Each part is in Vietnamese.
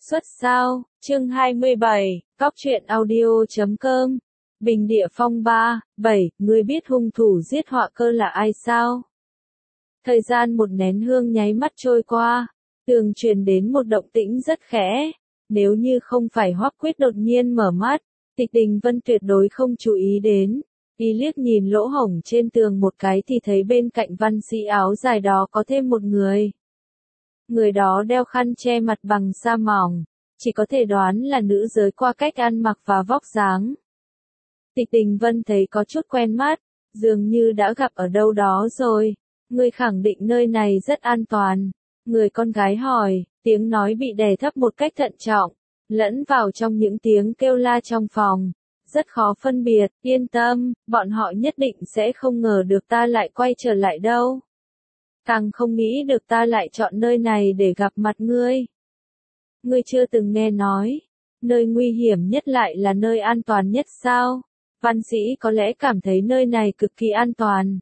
Xuất sao, chương 27, Cóc truyện audio.com. Bình Địa Phong 3, 7, ngươi biết hung thủ giết Họa Cơ là ai sao? Thời gian một nén hương nháy mắt trôi qua, tường truyền đến một động tĩnh rất khẽ. Nếu như không phải Hoắc Quyết đột nhiên mở mắt, Tịch Đình Vân tuyệt đối không chú ý đến. Y liếc nhìn lỗ hổng trên tường một cái thì thấy bên cạnh văn sĩ áo dài đó có thêm một người. Người đó đeo khăn che mặt bằng sa mỏng, chỉ có thể đoán là nữ giới qua cách ăn mặc và vóc dáng. Tịch Đình Vân thấy có chút quen mắt, dường như đã gặp ở đâu đó rồi. Người khẳng định nơi này rất an toàn. Người con gái hỏi, tiếng nói bị đè thấp một cách thận trọng, lẫn vào trong những tiếng kêu la trong phòng. Rất khó phân biệt, yên tâm, bọn họ nhất định sẽ không ngờ được ta lại quay trở lại đâu. Càng không nghĩ được ta lại chọn nơi này để gặp mặt ngươi. Ngươi chưa từng nghe nói, nơi nguy hiểm nhất lại là nơi an toàn nhất sao? Văn sĩ có lẽ cảm thấy nơi này cực kỳ an toàn.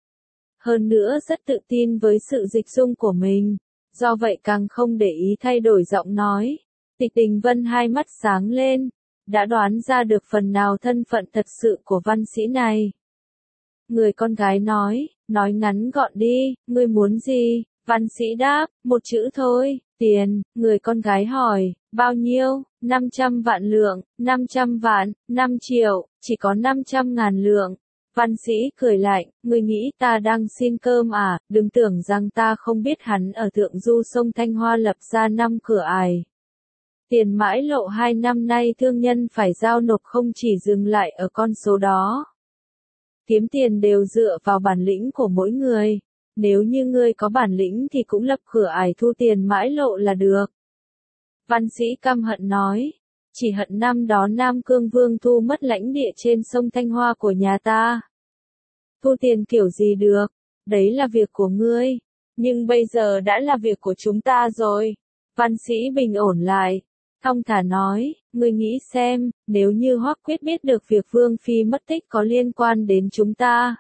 Hơn nữa rất tự tin với sự dịch dung của mình, do vậy càng không để ý thay đổi giọng nói. Tịch Đình Vân hai mắt sáng lên, đã đoán ra được phần nào thân phận thật sự của văn sĩ này. Người con gái nói ngắn gọn đi, ngươi muốn gì? Văn sĩ đáp, một chữ thôi, tiền. Người con gái hỏi, bao nhiêu? 500 vạn lượng, 500 vạn, 5 triệu, chỉ có 500.000 lượng. Văn sĩ cười lạnh, ngươi nghĩ ta đang xin cơm à? Đừng tưởng rằng ta không biết hắn ở thượng du sông Thanh Hoa lập ra 5 cửa ải. Tiền mãi lộ 2 năm nay thương nhân phải giao nộp không chỉ dừng lại ở con số đó. Kiếm tiền đều dựa vào bản lĩnh của mỗi người. Nếu như ngươi có bản lĩnh thì cũng lập cửa ải thu tiền mãi lộ là được. Văn sĩ căm hận nói, chỉ hận năm đó Nam Cương Vương thu mất lãnh địa trên sông Thanh Hoa của nhà ta. Thu tiền kiểu gì được, đấy là việc của ngươi, nhưng bây giờ đã là việc của chúng ta rồi. Văn sĩ bình ổn lại, thong thả nói, ngươi nghĩ xem, nếu như Hoắc Quyết biết được việc Vương Phi mất tích có liên quan đến chúng ta,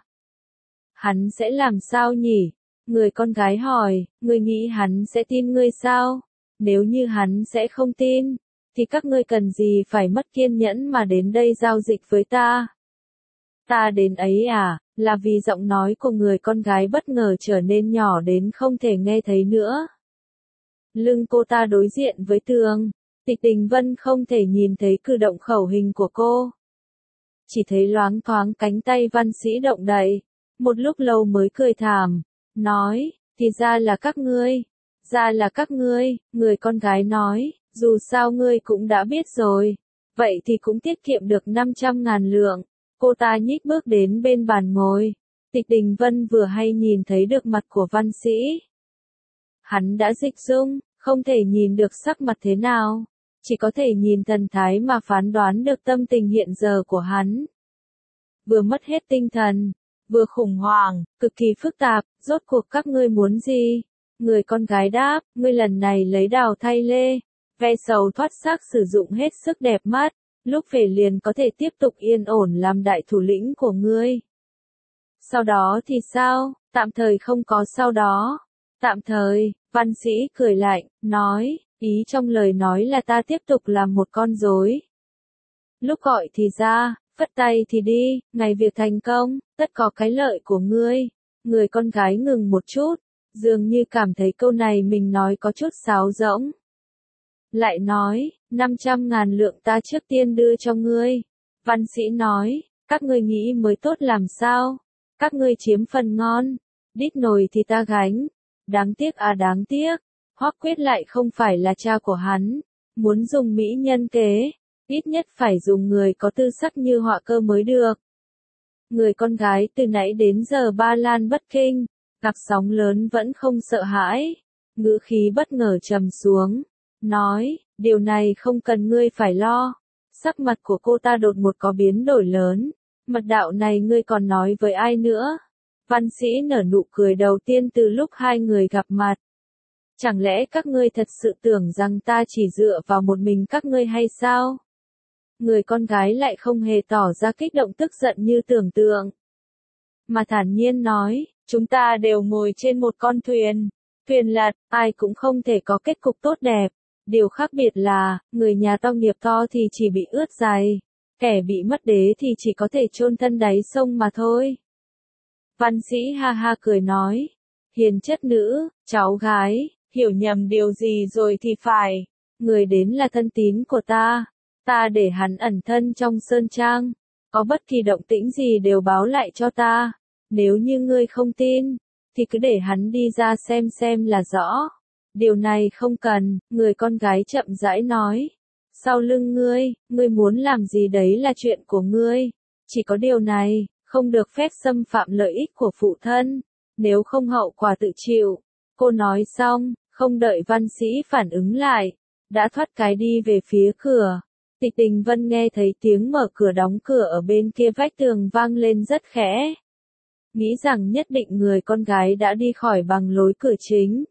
hắn sẽ làm sao nhỉ? Người con gái hỏi, ngươi nghĩ hắn sẽ tin ngươi sao? Nếu như hắn sẽ không tin, thì các ngươi cần gì phải mất kiên nhẫn mà đến đây giao dịch với ta? Ta đến ấy à, là vì giọng nói của người con gái bất ngờ trở nên nhỏ đến không thể nghe thấy nữa. Lưng cô ta đối diện với tường, Tịch Đình Vân không thể nhìn thấy cử động khẩu hình của cô. Chỉ thấy loáng thoáng cánh tay văn sĩ động đậy, một lúc lâu mới cười thảm, nói, thì ra là các ngươi, người con gái nói, dù sao ngươi cũng đã biết rồi, vậy thì cũng tiết kiệm được 500.000 lượng. Cô ta nhích bước đến bên bàn ngồi, Tịch Đình Vân vừa hay nhìn thấy được mặt của văn sĩ. Hắn đã dịch dung, không thể nhìn được sắc mặt thế nào, chỉ có thể nhìn thần thái mà phán đoán được tâm tình hiện giờ của hắn. Vừa mất hết tinh thần, vừa khủng hoảng, cực kỳ phức tạp, rốt cuộc các ngươi muốn gì? Người con gái đáp, ngươi lần này lấy đào thay lê, ve sầu thoát xác sử dụng hết sức đẹp mắt, lúc về liền có thể tiếp tục yên ổn làm đại thủ lĩnh của ngươi. Sau đó thì sao? Tạm thời không có sau đó. Tạm thời, văn sĩ cười lạnh, nói, ý trong lời nói là ta tiếp tục làm một con rối. Lúc gọi thì ra, phất tay thì đi, ngày việc thành công, tất có cái lợi của ngươi. Người con gái ngừng một chút, dường như cảm thấy câu này mình nói có chút sáo rỗng. Lại nói, 500.000 lượng ta trước tiên đưa cho ngươi. Văn sĩ nói, các ngươi nghĩ mới tốt làm sao? Các ngươi chiếm phần ngon, đít nồi thì ta gánh. Đáng tiếc à đáng tiếc, Hoắc Quyết lại không phải là cha của hắn. Muốn dùng mỹ nhân kế, ít nhất phải dùng người có tư sắc như Họa Cơ mới được. Người con gái từ nãy đến giờ ba lan bất kinh, gặp sóng lớn vẫn không sợ hãi. Ngữ khí bất ngờ trầm xuống, nói, điều này không cần ngươi phải lo. Sắc mặt của cô ta đột ngột có biến đổi lớn, mật đạo này ngươi còn nói với ai nữa? Văn sĩ nở nụ cười đầu tiên từ lúc hai người gặp mặt. Chẳng lẽ các ngươi thật sự tưởng rằng ta chỉ dựa vào một mình các ngươi hay sao? Người con gái lại không hề tỏ ra kích động tức giận như tưởng tượng, mà thản nhiên nói, chúng ta đều ngồi trên một con thuyền lật, ai cũng không thể có kết cục tốt đẹp. Điều khác biệt là, người nhà to nghiệp to thì chỉ bị ướt giày, kẻ bị mất đế thì chỉ có thể chôn thân đáy sông mà thôi. Văn Sĩ ha ha cười nói, hiền chất nữ, cháu gái, hiểu nhầm điều gì rồi thì phải, người đến là thân tín của ta để hắn ẩn thân trong sơn trang, có bất kỳ động tĩnh gì đều báo lại cho ta, nếu như ngươi không tin, thì cứ để hắn đi ra xem là rõ. Điều này không cần, người con gái chậm rãi nói. Sau lưng ngươi muốn làm gì đấy là chuyện của ngươi. Chỉ có điều này, không được phép xâm phạm lợi ích của phụ thân, nếu không hậu quả tự chịu. Cô nói xong, không đợi Văn Sĩ phản ứng lại, đã thoát cái đi về phía cửa. Tịch Tình Vân nghe thấy tiếng mở cửa đóng cửa ở bên kia vách tường vang lên rất khẽ. Nghĩ rằng nhất định người con gái đã đi khỏi bằng lối cửa chính.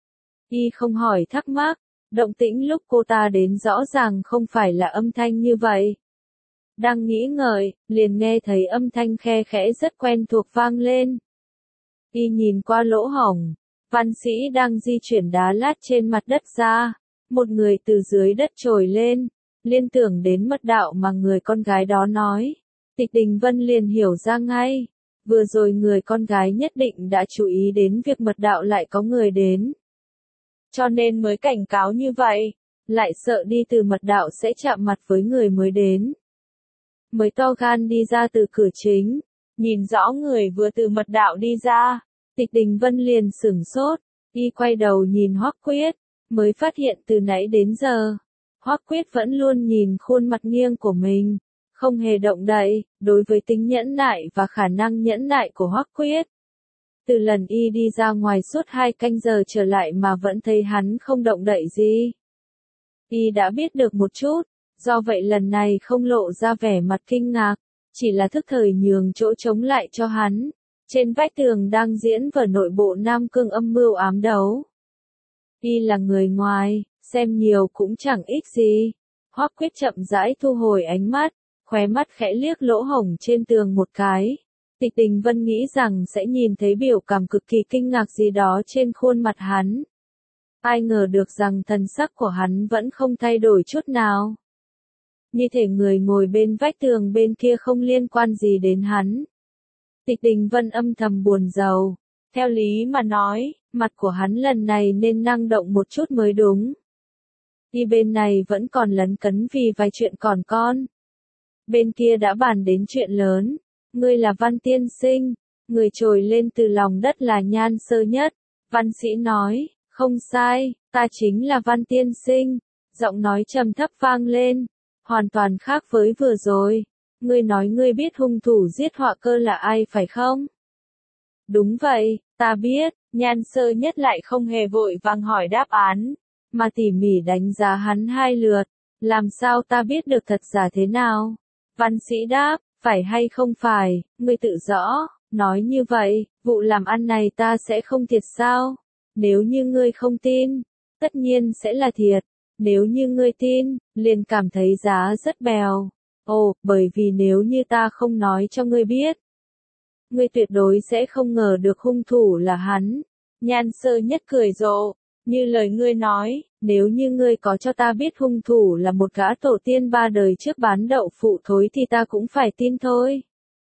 Y không hỏi thắc mắc, động tĩnh lúc cô ta đến rõ ràng không phải là âm thanh như vậy. Đang nghĩ ngợi, liền nghe thấy âm thanh khe khẽ rất quen thuộc vang lên. Y nhìn qua lỗ hổng, Văn Sĩ đang di chuyển đá lát trên mặt đất ra, một người từ dưới đất trồi lên, liên tưởng đến mật đạo mà người con gái đó nói. Tịch Tình Vân liền hiểu ra ngay, vừa rồi người con gái nhất định đã chú ý đến việc mật đạo lại có người đến. Cho nên mới cảnh cáo như vậy, lại sợ đi từ mật đạo sẽ chạm mặt với người mới đến. Mới to gan đi ra từ cửa chính, nhìn rõ người vừa từ mật đạo đi ra, Tịch Tình Vân liền sửng sốt, y quay đầu nhìn Hoắc Quyết, mới phát hiện từ nãy đến giờ, Hoắc Quyết vẫn luôn nhìn khuôn mặt nghiêng của mình, không hề động đậy. Đối với tính nhẫn nại và khả năng nhẫn nại của Hoắc Quyết, từ lần y đi ra ngoài suốt 2 canh giờ trở lại mà vẫn thấy hắn không động đậy gì. Y đã biết được một chút, do vậy lần này không lộ ra vẻ mặt kinh ngạc, chỉ là thức thời nhường chỗ trống lại cho hắn. Trên vách tường đang diễn vở nội bộ Nam Cương âm mưu ám đấu. Y là người ngoài, xem nhiều cũng chẳng ích gì. Hoắc Quyết chậm rãi thu hồi ánh mắt, khóe mắt khẽ liếc lỗ hổng trên tường một cái. Tịch Tình Vân nghĩ rằng sẽ nhìn thấy biểu cảm cực kỳ kinh ngạc gì đó trên khuôn mặt hắn. Ai ngờ được rằng thần sắc của hắn vẫn không thay đổi chút nào. Như thể người ngồi bên vách tường bên kia không liên quan gì đến hắn. Tịch Tình Vân âm thầm buồn rầu. Theo lý mà nói, mặt của hắn lần này nên năng động một chút mới đúng. Đi bên này vẫn còn lấn cấn vì vài chuyện còn con. Bên kia đã bàn đến chuyện lớn. Ngươi là Văn tiên sinh, người trồi lên từ lòng đất là Nhan Sơ Nhất. Văn Sĩ nói, không sai, ta chính là Văn tiên sinh. Giọng nói trầm thấp vang lên, hoàn toàn khác với vừa rồi. Ngươi nói ngươi biết hung thủ giết Họa Cơ là ai phải không? Đúng vậy, ta biết. Nhan Sơ Nhất lại không hề vội vàng hỏi đáp án, mà tỉ mỉ đánh giá hắn 2 lượt. Làm sao ta biết được thật giả thế nào? Văn Sĩ đáp, phải hay không phải, ngươi tự rõ. Nói như vậy, vụ làm ăn này ta sẽ không thiệt sao? Nếu như ngươi không tin, tất nhiên sẽ là thiệt. Nếu như ngươi tin, liền cảm thấy giá rất bèo. Ồ, bởi vì nếu như ta không nói cho ngươi biết, ngươi tuyệt đối sẽ không ngờ được hung thủ là hắn. Nhan Sơ Nhất cười rộ, như lời ngươi nói, nếu như ngươi có cho ta biết hung thủ là một gã tổ tiên 3 đời trước bán đậu phụ thối thì ta cũng phải tin thôi.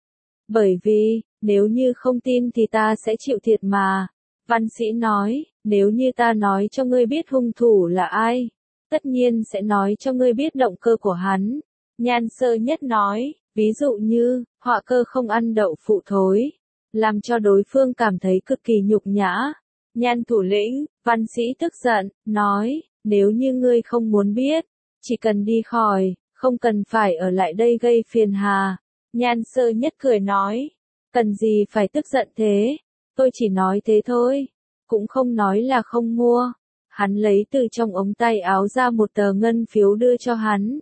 Bởi vì, nếu như không tin thì ta sẽ chịu thiệt mà. Văn Sĩ nói, nếu như ta nói cho ngươi biết hung thủ là ai, tất nhiên sẽ nói cho ngươi biết động cơ của hắn. Nhan Sơ Nhất nói, ví dụ như, Họa Cơ không ăn đậu phụ thối, làm cho đối phương cảm thấy cực kỳ nhục nhã. Nhan thủ lĩnh, Văn Sĩ tức giận, nói, nếu như ngươi không muốn biết, chỉ cần đi khỏi, không cần phải ở lại đây gây phiền hà. Nhan Sơ Nhất cười nói, cần gì phải tức giận thế, tôi chỉ nói thế thôi, cũng không nói là không mua. Hắn lấy từ trong ống tay áo ra một tờ ngân phiếu đưa cho hắn.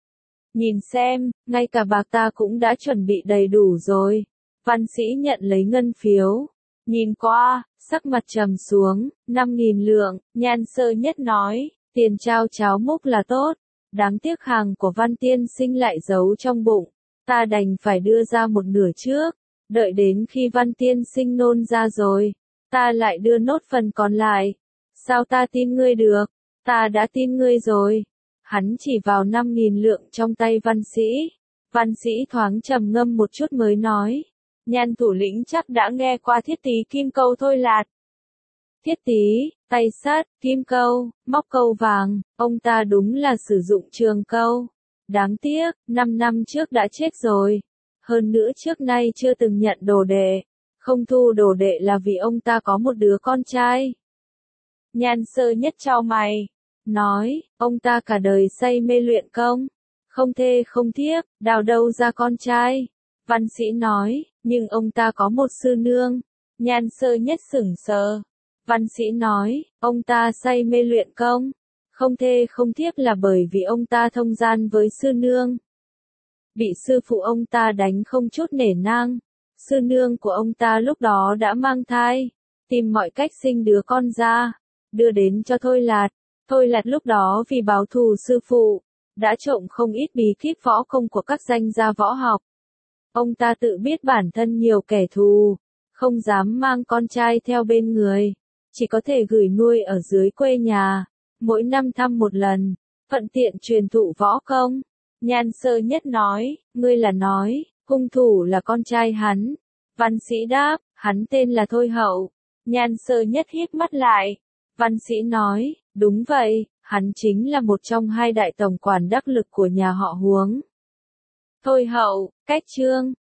Nhìn xem, ngay cả bạc ta cũng đã chuẩn bị đầy đủ rồi. Văn Sĩ nhận lấy ngân phiếu. Nhìn qua, sắc mặt trầm xuống, 5.000 lượng, Nhan Sơ Nhất nói, tiền trao cháo múc là tốt. Đáng tiếc hàng của Văn tiên sinh lại giấu trong bụng. Ta đành phải đưa ra một nửa trước. Đợi đến khi Văn tiên sinh nôn ra rồi, ta lại đưa nốt phần còn lại. Sao ta tin ngươi được? Ta đã tin ngươi rồi. Hắn chỉ vào 5.000 lượng trong tay văn sĩ. Văn sĩ thoáng trầm ngâm một chút mới nói. Nhan thủ lĩnh chắc đã nghe qua thiết tí kim câu thôi lạt. Thiết tí, tay sắt, kim câu, móc câu vàng, ông ta đúng là sử dụng trường câu. Đáng tiếc, 5 năm trước đã chết rồi. Hơn nữa trước nay chưa từng nhận đồ đệ. Không thu đồ đệ là vì ông ta có một đứa con trai. Nhan Sơ Nhất chau mày, nói, ông ta cả đời say mê luyện công. Không thê không thiếp, đào đâu ra con trai. Văn sĩ nói, nhưng ông ta có một sư nương. Nhan Sơ Nhất sững sờ. Văn sĩ nói, ông ta say mê luyện công. Không thê không thiếp là bởi vì ông ta thông gian với sư nương. Bị sư phụ ông ta đánh không chút nể nang. Sư nương của ông ta lúc đó đã mang thai. Tìm mọi cách sinh đứa con ra. Đưa đến cho Thôi Lạt. Thôi Lạt lúc đó vì báo thù sư phụ. Đã trộm không ít bí kíp võ công của các danh gia võ học. Ông ta tự biết bản thân nhiều kẻ thù. Không dám mang con trai theo bên người. Chỉ có thể gửi nuôi ở dưới quê nhà. Mỗi năm thăm một lần. Thuận tiện truyền thụ võ công. Nhan Sơ Nhất nói, ngươi là nói, hung thủ là con trai hắn. Văn sĩ đáp, hắn tên là Thôi Hậu. Nhan Sơ Nhất híp mắt lại. Văn sĩ nói, đúng vậy, hắn chính là một trong 2 đại tổng quản đắc lực của nhà họ Huống. Thôi Hậu, cách chương.